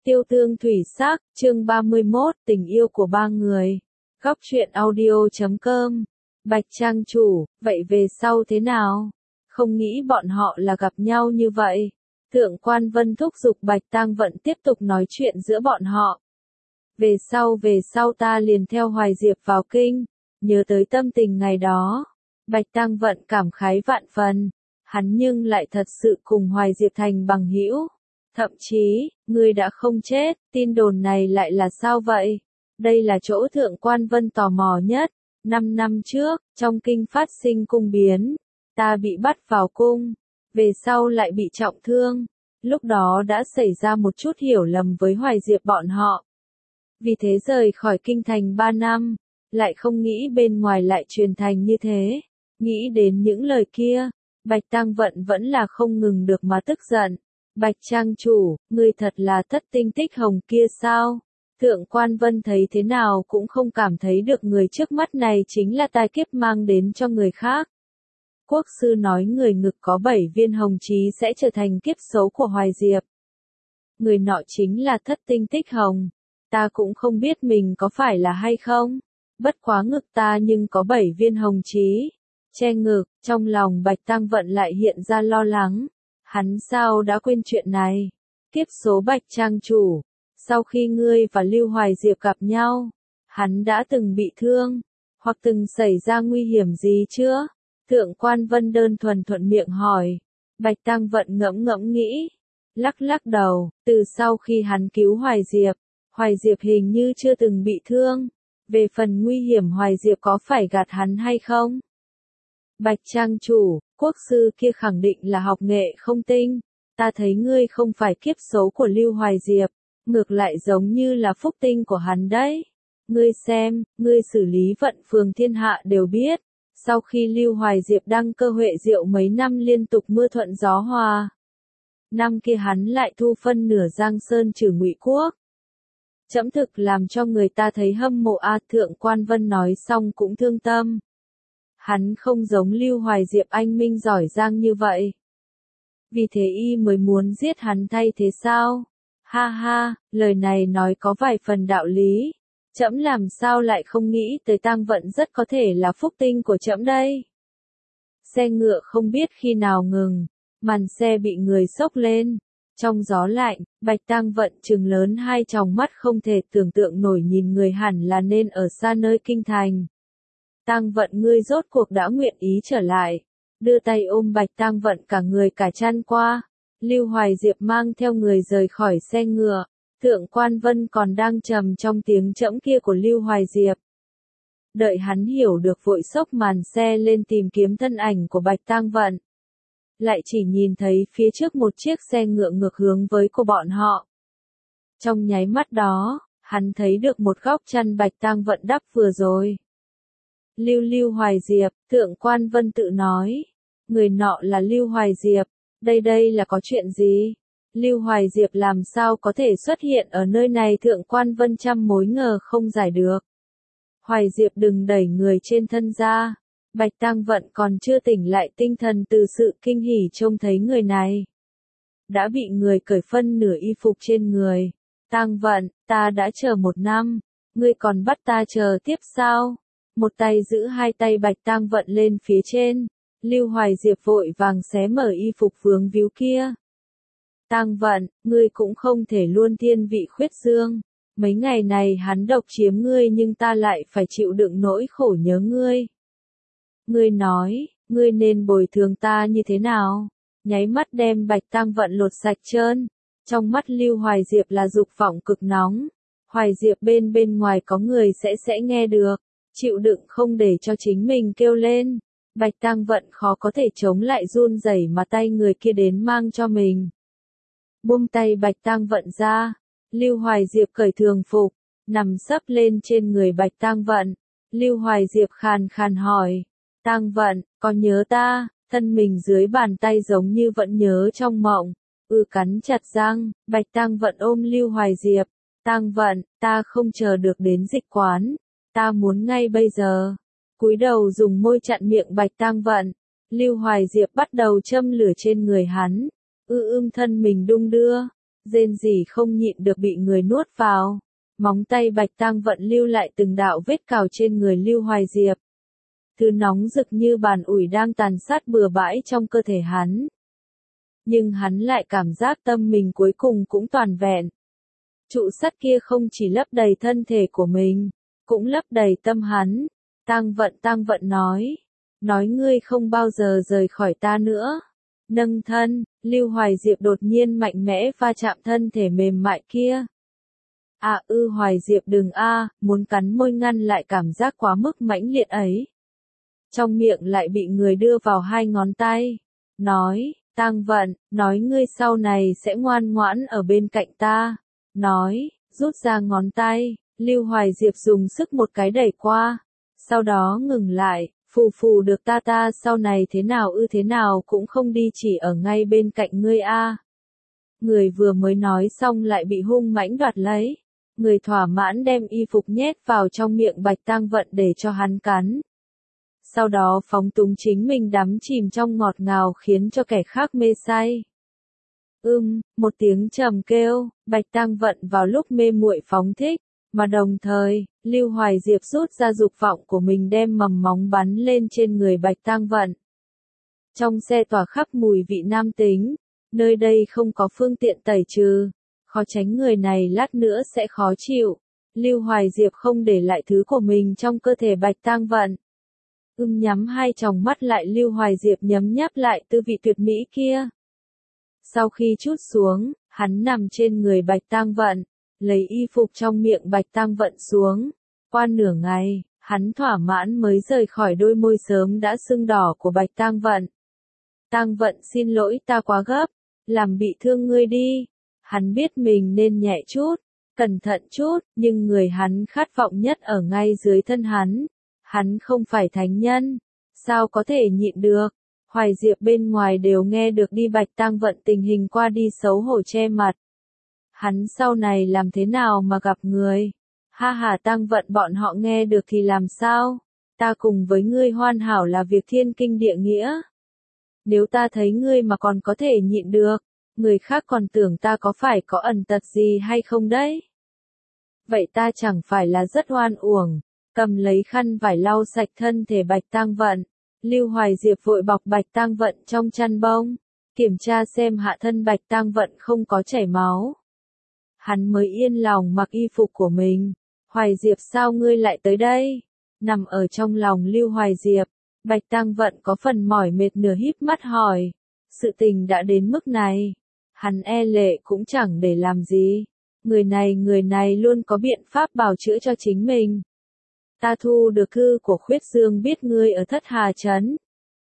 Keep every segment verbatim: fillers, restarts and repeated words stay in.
Tiêu tương thủy sắc, chương ba mươi mốt, tình yêu của ba người. Góc truyện audio chấm com. Bạch trang chủ, vậy về sau thế nào? Không nghĩ bọn họ là gặp nhau như vậy. Thượng quan Vân thúc giục Bạch Tang Vận tiếp tục nói chuyện giữa bọn họ. Về sau về sau ta liền theo Hoài Diệp vào kinh, nhớ tới tâm tình ngày đó. Bạch Tang Vận cảm khái vạn phần, hắn nhưng lại thật sự cùng Hoài Diệp thành bằng hữu. Thậm chí, ngươi đã không chết, tin đồn này lại là sao vậy? Đây là chỗ Thượng quan Vân tò mò nhất. Năm năm trước, trong kinh phát sinh cung biến, ta bị bắt vào cung, về sau lại bị trọng thương. Lúc đó đã xảy ra một chút hiểu lầm với Hoài Diệp bọn họ. Vì thế rời khỏi kinh thành ba năm, lại không nghĩ bên ngoài lại truyền thành như thế. Nghĩ đến những lời kia, Bạch Tang Vận vẫn là không ngừng được mà tức giận. Bạch trang chủ, ngươi thật là thất tinh tích hồng kia sao? Thượng quan Vân thấy thế nào cũng không cảm thấy được người trước mắt này chính là tai kiếp mang đến cho người khác. Quốc sư nói người ngực có bảy viên hồng chí sẽ trở thành kiếp số của Hoài Diệp. Người nọ chính là thất tinh tích hồng. Ta cũng không biết mình có phải là hay không. Bất quá ngực ta nhưng có bảy viên hồng chí. Che ngực, trong lòng Bạch Tang Vận lại hiện ra lo lắng. Hắn sao đã quên chuyện này? Kiếp số Bạch trang chủ. Sau khi ngươi và Lưu Hoài Diệp gặp nhau, hắn đã từng bị thương, hoặc từng xảy ra nguy hiểm gì chưa? Thượng quan Vân đơn thuần thuận miệng hỏi. Bạch Tang Vận ngẫm ngẫm nghĩ, lắc lắc đầu, từ sau khi hắn cứu Hoài Diệp, Hoài Diệp hình như chưa từng bị thương. Về phần nguy hiểm Hoài Diệp có phải gạt hắn hay không? Bạch trang chủ, quốc sư kia khẳng định là học nghệ không tinh. Ta thấy ngươi không phải kiếp số của Lưu Hoài Diệp, ngược lại giống như là phúc tinh của hắn đấy. Ngươi xem, ngươi xử lý vận phường thiên hạ đều biết. Sau khi Lưu Hoài Diệp đăng cơ Huệ Diệu mấy năm liên tục mưa thuận gió hòa. Năm kia hắn lại thu phân nửa Giang Sơn trừ Ngụy Quốc. Chẫm thực làm cho người ta thấy hâm mộ a. Thượng quan Vân nói xong cũng thương tâm. Hắn không giống Lưu Hoài Diệp anh minh giỏi giang như vậy. Vì thế y mới muốn giết hắn thay thế sao? Ha ha, lời này nói có vài phần đạo lý. Trẫm làm sao lại không nghĩ tới Tang Vận rất có thể là phúc tinh của trẫm đây. Xe ngựa không biết khi nào ngừng, màn xe bị người xốc lên. Trong gió lạnh, Bạch Tang Vận trừng lớn hai tròng mắt không thể tưởng tượng nổi nhìn người hẳn là nên ở xa nơi kinh thành. Tang Vận ngươi rốt cuộc đã nguyện ý trở lại. Đưa tay ôm Bạch Tang Vận cả người cả chăn qua. Lưu Hoài Diệp mang theo người rời khỏi xe ngựa. Thượng quan Vân còn đang trầm trong tiếng trẫm kia của Lưu Hoài Diệp. Đợi hắn hiểu được vội xốc màn xe lên tìm kiếm thân ảnh của Bạch Tang Vận. Lại chỉ nhìn thấy phía trước một chiếc xe ngựa ngược hướng với của bọn họ. Trong nháy mắt đó, hắn thấy được một góc chăn Bạch Tang Vận đắp vừa rồi. Lưu Lưu Hoài Diệp, Thượng quan Vân tự nói. Người nọ là Lưu Hoài Diệp. Đây đây là có chuyện gì? Lưu Hoài Diệp làm sao có thể xuất hiện ở nơi này? Thượng quan Vân trăm mối ngờ không giải được. Hoài Diệp đừng đẩy người trên thân ra. Bạch Tang Vận còn chưa tỉnh lại tinh thần từ sự kinh hỉ trông thấy người này. Đã bị người cởi phân nửa y phục trên người. Tang Vận, ta đã chờ một năm. Ngươi còn bắt ta chờ tiếp sao? Một tay giữ hai tay Bạch Tang Vận lên phía trên. Lưu Hoài Diệp vội vàng xé mở y phục vướng víu kia. Tang Vận, ngươi cũng không thể luôn thiên vị khuyết dương. Mấy ngày này hắn độc chiếm ngươi nhưng ta lại phải chịu đựng nỗi khổ nhớ ngươi. Ngươi nói, ngươi nên bồi thường ta như thế nào? Nháy mắt đem Bạch Tang Vận lột sạch trơn. Trong mắt Lưu Hoài Diệp là dục vọng cực nóng. Hoài Diệp bên bên ngoài có người sẽ sẽ nghe được. Chịu đựng không để cho chính mình kêu lên. Bạch Tang Vận khó có thể chống lại run rẩy mà tay người kia đến mang cho mình. Buông tay Bạch Tang Vận ra. Lưu Hoài Diệp cởi thường phục, nằm sấp lên trên người Bạch Tang Vận. Lưu Hoài Diệp khàn khàn hỏi. Tang Vận, còn nhớ ta? Thân mình dưới bàn tay giống như vẫn nhớ trong mộng. Ừ cắn chặt răng, Bạch Tang Vận ôm Lưu Hoài Diệp. Tang Vận, ta không chờ được đến dịch quán. Ta muốn ngay bây giờ. Cúi đầu dùng môi chặn miệng Bạch Tang Vận. Lưu Hoài Diệp bắt đầu châm lửa trên người hắn. Ư ưm thân mình đung đưa. rên rỉ không nhịn được bị người nuốt vào. Móng tay Bạch Tang Vận lưu lại từng đạo vết cào trên người Lưu Hoài Diệp. Thứ nóng rực như bàn ủi đang tàn sát bừa bãi trong cơ thể hắn. Nhưng hắn lại cảm giác tâm mình cuối cùng cũng toàn vẹn. Trụ sắt kia không chỉ lấp đầy thân thể của mình, cũng lấp đầy tâm hắn. Tang Vận Tang Vận nói, nói ngươi không bao giờ rời khỏi ta nữa. Nâng thân, Lưu Hoài Diệp đột nhiên mạnh mẽ va chạm thân thể mềm mại kia. À ư Hoài Diệp đừng a, muốn cắn môi ngăn lại cảm giác quá mức mãnh liệt ấy. Trong miệng lại bị người đưa vào hai ngón tay. Nói, Tang Vận, nói ngươi sau này sẽ ngoan ngoãn ở bên cạnh ta. Nói, rút ra ngón tay, Lưu Hoài Diệp dùng sức một cái đẩy qua. Sau đó ngừng lại, phù phù được ta ta sau này thế nào ư thế nào cũng không đi chỉ ở ngay bên cạnh ngươi a. Người vừa mới nói xong lại bị hung mãnh đoạt lấy. Người thỏa mãn đem y phục nhét vào trong miệng Bạch Tang Vận để cho hắn cắn. Sau đó phóng túng chính mình đắm chìm trong ngọt ngào khiến cho kẻ khác mê say. Ưm, một tiếng trầm kêu, Bạch Tang Vận vào lúc mê muội phóng thích, mà đồng thời, Lưu Hoài Diệp rút ra dục vọng của mình đem mầm móng bắn lên trên người Bạch Tang Vận. Trong xe tỏa khắp mùi vị nam tính, nơi đây không có phương tiện tẩy trừ, khó tránh người này lát nữa sẽ khó chịu. Lưu Hoài Diệp không để lại thứ của mình trong cơ thể Bạch Tang Vận. Ưm nhắm hai tròng mắt lại Lưu Hoài Diệp nhấm nháp lại tư vị tuyệt mỹ kia. Sau khi trút xuống, hắn nằm trên người Bạch Tang Vận, lấy y phục trong miệng Bạch Tang Vận xuống. Qua nửa ngày, hắn thỏa mãn mới rời khỏi đôi môi sớm đã sưng đỏ của Bạch Tang Vận. Tang Vận xin lỗi ta quá gấp, làm bị thương ngươi đi. Hắn biết mình nên nhẹ chút, cẩn thận chút, nhưng người hắn khát vọng nhất ở ngay dưới thân hắn. Hắn không phải thánh nhân, sao có thể nhịn được. Hoài Diệp bên ngoài đều nghe được đi Bạch Tang Vận tình hình qua đi xấu hổ che mặt. Hắn sau này làm thế nào mà gặp người? Ha ha Tang Vận bọn họ nghe được thì làm sao? Ta cùng với ngươi hoàn hảo là việc thiên kinh địa nghĩa. Nếu ta thấy ngươi mà còn có thể nhịn được, người khác còn tưởng ta có phải có ẩn tật gì hay không đấy? Vậy ta chẳng phải là rất oan uổng. Cầm lấy khăn vải lau sạch thân thể Bạch Tang Vận. Lưu Hoài Diệp vội bọc Bạch Tang Vận trong chăn bông, kiểm tra xem hạ thân Bạch Tang Vận không có chảy máu. Hắn mới yên lòng mặc y phục của mình. Hoài Diệp sao ngươi lại tới đây? Nằm ở trong lòng Lưu Hoài Diệp, Bạch Tang Vận có phần mỏi mệt nửa híp mắt hỏi. Sự tình đã đến mức này, hắn e lệ cũng chẳng để làm gì. Người này người này luôn có biện pháp bào chữa cho chính mình. Ta thu được thư của Khuyết Dương biết ngươi ở Thất Hà Trấn.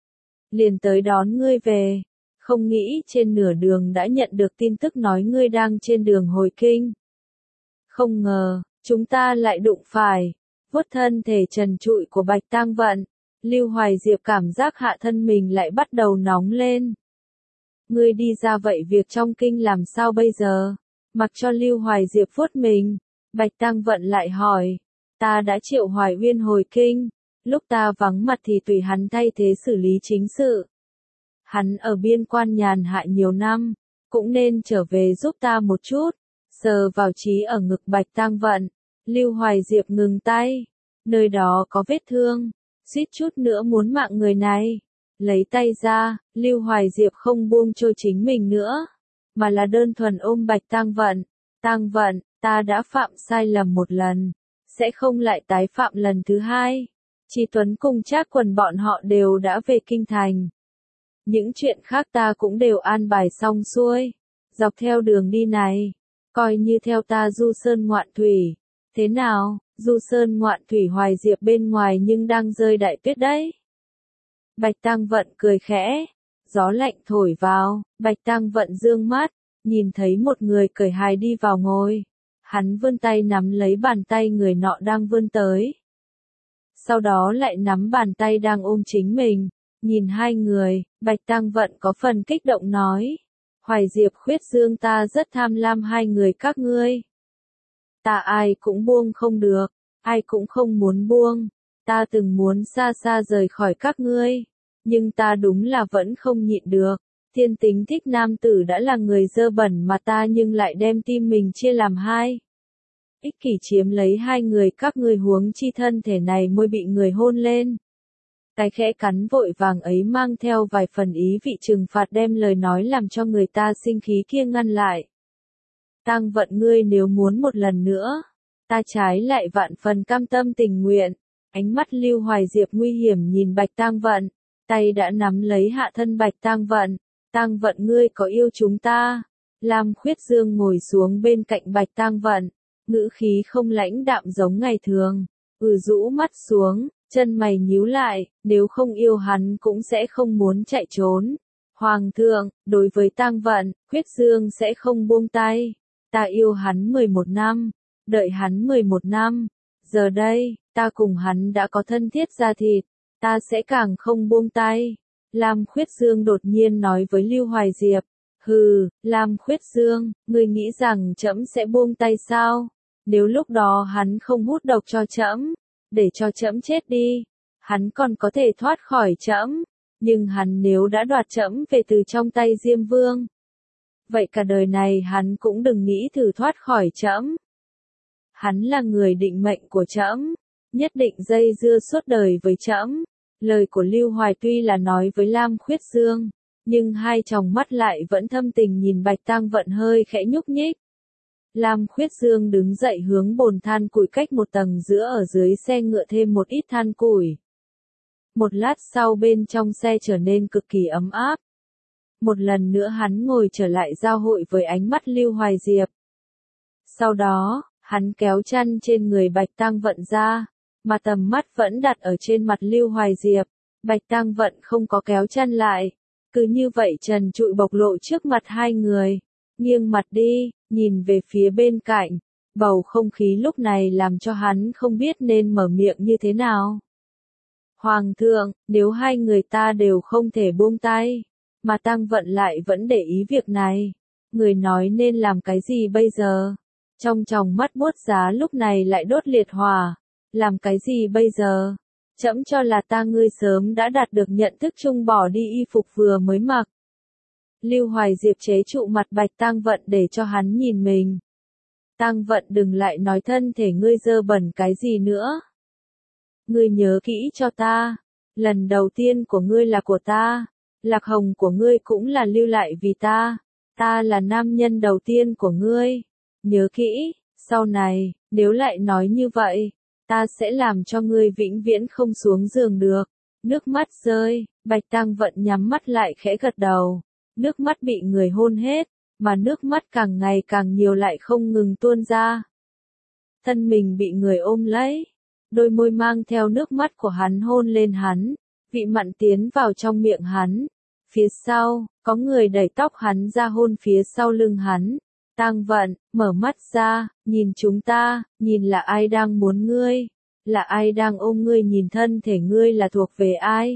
Liền tới đón ngươi về. Không nghĩ trên nửa đường đã nhận được tin tức nói ngươi đang trên đường hồi kinh. Không ngờ, chúng ta lại đụng phải. Vuốt thân thể trần trụi của Bạch Tang Vận. Lưu Hoài Diệp cảm giác hạ thân mình lại bắt đầu nóng lên. Ngươi đi ra vậy việc trong kinh làm sao bây giờ? Mặc cho Lưu Hoài Diệp vuốt mình. Bạch Tang Vận lại hỏi. Ta đã triệu Hoài Uyên hồi kinh, lúc ta vắng mặt thì tùy hắn thay thế xử lý chính sự. Hắn ở biên quan nhàn hạ nhiều năm, cũng nên trở về giúp ta một chút. Sờ vào trí ở ngực Bạch Tang Vận, Lưu Hoài Diệp ngừng tay, nơi đó có vết thương, suýt chút nữa muốn mạng người này. Lấy tay ra, Lưu Hoài Diệp không buông trôi chính mình nữa, mà là đơn thuần ôm Bạch Tang Vận. Tang Vận, ta đã phạm sai lầm một lần. Sẽ không lại tái phạm lần thứ hai. Chi Tuấn cùng Trác Quần bọn họ đều đã về kinh thành. Những chuyện khác ta cũng đều an bài xong xuôi. Dọc theo đường đi này, coi như theo ta du sơn ngoạn thủy. Thế nào, du sơn ngoạn thủy Hoài Diệp bên ngoài nhưng đang rơi đại tuyết đấy. Bạch Tang Vận cười khẽ. Gió lạnh thổi vào, Bạch Tang Vận dương mắt, nhìn thấy một người cởi hài đi vào ngồi. Hắn vươn tay nắm lấy bàn tay người nọ đang vươn tới. Sau đó lại nắm bàn tay đang ôm chính mình. Nhìn hai người, Bạch Tang Vận có phần kích động nói. Hoài Diệp Khuyết Dương ta rất tham lam hai người các ngươi. Ta ai cũng buông không được, ai cũng không muốn buông. Ta từng muốn xa xa rời khỏi các ngươi. Nhưng ta đúng là vẫn không nhịn được. Tiên tính thích nam tử đã là người dơ bẩn mà ta nhưng lại đem tim mình chia làm hai. Ích kỷ chiếm lấy hai người các ngươi huống chi thân thể này môi bị người hôn lên. Cái khẽ cắn vội vàng ấy mang theo vài phần ý vị trừng phạt đem lời nói làm cho người ta sinh khí kia ngăn lại. Tang Vận ngươi nếu muốn một lần nữa, ta trái lại vạn phần cam tâm tình nguyện. Ánh mắt Lưu Hoài Diệp nguy hiểm nhìn Bạch Tang Vận, tay đã nắm lấy hạ thân Bạch Tang Vận. Tang Vận ngươi có yêu chúng ta? Lam Khuyết Dương ngồi xuống bên cạnh Bạch Tang Vận, ngữ khí không lãnh đạm giống ngày thường, ừ rũ mắt xuống, chân mày nhíu lại, nếu không yêu hắn cũng sẽ không muốn chạy trốn. Hoàng thượng, đối với Tang Vận, Khuyết Dương sẽ không buông tay. Ta yêu hắn mười một năm, đợi hắn mười một năm, giờ đây, ta cùng hắn đã có thân thiết da thịt, ta sẽ càng không buông tay. Lam Khuyết Dương đột nhiên nói với Lưu Hoài Diệp, hừ, Lam Khuyết Dương, ngươi nghĩ rằng trẫm sẽ buông tay sao? Nếu lúc đó hắn không hút độc cho trẫm, để cho trẫm chết đi, hắn còn có thể thoát khỏi trẫm, nhưng hắn nếu đã đoạt trẫm về từ trong tay Diêm Vương, vậy cả đời này hắn cũng đừng nghĩ thử thoát khỏi trẫm. Hắn là người định mệnh của trẫm, nhất định dây dưa suốt đời với trẫm. Lời của Lưu Hoài tuy là nói với Lam Khuyết Dương, nhưng hai tròng mắt lại vẫn thâm tình nhìn Bạch Tang Vận hơi khẽ nhúc nhích. Lam Khuyết Dương đứng dậy hướng bồn than củi cách một tầng giữa ở dưới xe ngựa thêm một ít than củi. Một lát sau bên trong xe trở nên cực kỳ ấm áp. Một lần nữa hắn ngồi trở lại giao hội với ánh mắt Lưu Hoài Diệp. Sau đó, hắn kéo chăn trên người Bạch Tang Vận ra, mà tầm mắt vẫn đặt ở trên mặt Lưu Hoài Diệp. Bạch Tang Vận không có kéo chăn lại, cứ như vậy trần trụi bộc lộ trước mặt hai người, nghiêng mặt đi, nhìn về phía bên cạnh. Bầu không khí lúc này làm cho hắn không biết nên mở miệng như thế nào. Hoàng thượng, nếu hai người ta đều không thể buông tay, mà Tang Vận lại vẫn để ý việc này, người nói nên làm cái gì bây giờ? Trong tròng mắt buốt giá lúc này lại đốt liệt hỏa. Làm cái gì bây giờ? Trẫm cho là ta ngươi sớm đã đạt được nhận thức chung bỏ đi y phục vừa mới mặc. Lưu Hoài Diệp chế trụ mặt Bạch Tang Vận để cho hắn nhìn mình. Tang Vận đừng lại nói thân thể ngươi dơ bẩn cái gì nữa. Ngươi nhớ kỹ cho ta, lần đầu tiên của ngươi là của ta, lạc hồng của ngươi cũng là lưu lại vì ta, ta là nam nhân đầu tiên của ngươi. Nhớ kỹ, sau này, nếu lại nói như vậy, ta sẽ làm cho ngươi vĩnh viễn không xuống giường được. Nước mắt rơi, Bạch Tang Vận nhắm mắt lại khẽ gật đầu. Nước mắt bị người hôn hết, mà nước mắt càng ngày càng nhiều lại không ngừng tuôn ra. Thân mình bị người ôm lấy, đôi môi mang theo nước mắt của hắn hôn lên hắn, vị mặn tiến vào trong miệng hắn. Phía sau, có người đẩy tóc hắn ra hôn phía sau lưng hắn. Tang Vận, mở mắt ra, nhìn chúng ta, nhìn là ai đang muốn ngươi, là ai đang ôm ngươi, nhìn thân thể ngươi là thuộc về ai.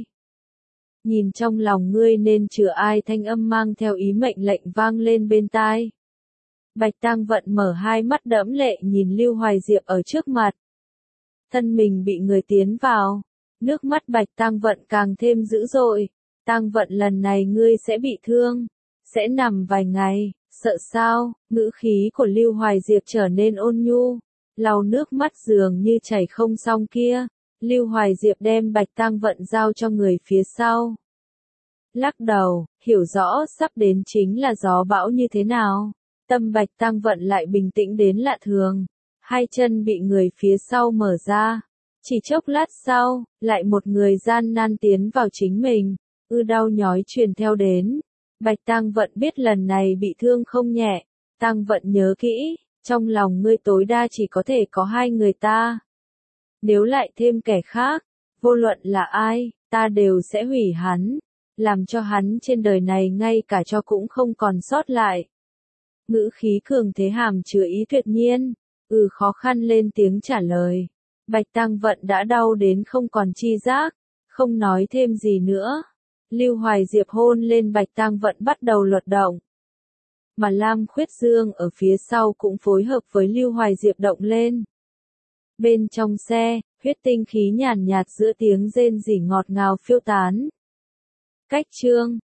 Nhìn trong lòng ngươi nên chứa ai, thanh âm mang theo ý mệnh lệnh vang lên bên tai. Bạch Tang Vận mở hai mắt đẫm lệ nhìn Lưu Hoài Diệp ở trước mặt. Thân mình bị người tiến vào, nước mắt Bạch Tang Vận càng thêm dữ dội. Tang Vận lần này ngươi sẽ bị thương, sẽ nằm vài ngày. Sợ sao? Ngữ khí của Lưu Hoài Diệp trở nên ôn nhu, lau nước mắt dường như chảy không xong kia. Lưu Hoài Diệp đem Bạch Tang Vận giao cho người phía sau. Lắc đầu, hiểu rõ sắp đến chính là gió bão như thế nào. Tâm Bạch Tang Vận lại bình tĩnh đến lạ thường. Hai chân bị người phía sau mở ra. Chỉ chốc lát sau, lại một người gian nan tiến vào chính mình. Ư đau nhói truyền theo đến. Bạch Tang Vận biết lần này bị thương không nhẹ. Tang Vận nhớ kỹ, trong lòng ngươi tối đa chỉ có thể có hai người ta. Nếu lại thêm kẻ khác, vô luận là ai, ta đều sẽ hủy hắn, làm cho hắn trên đời này ngay cả cho cũng không còn sót lại. Ngữ khí cường thế hàm chứa ý tuyệt nhiên, ừ khó khăn lên tiếng trả lời. Bạch Tang Vận đã đau đến không còn chi giác, không nói thêm gì nữa. Lưu Hoài Diệp hôn lên Bạch Tang Vận bắt đầu luật động. Mà Lam Khuyết Dương ở phía sau cũng phối hợp với Lưu Hoài Diệp động lên. Bên trong xe, huyết tinh khí nhàn nhạt giữa tiếng rên rỉ ngọt ngào phiêu tán. Cách chương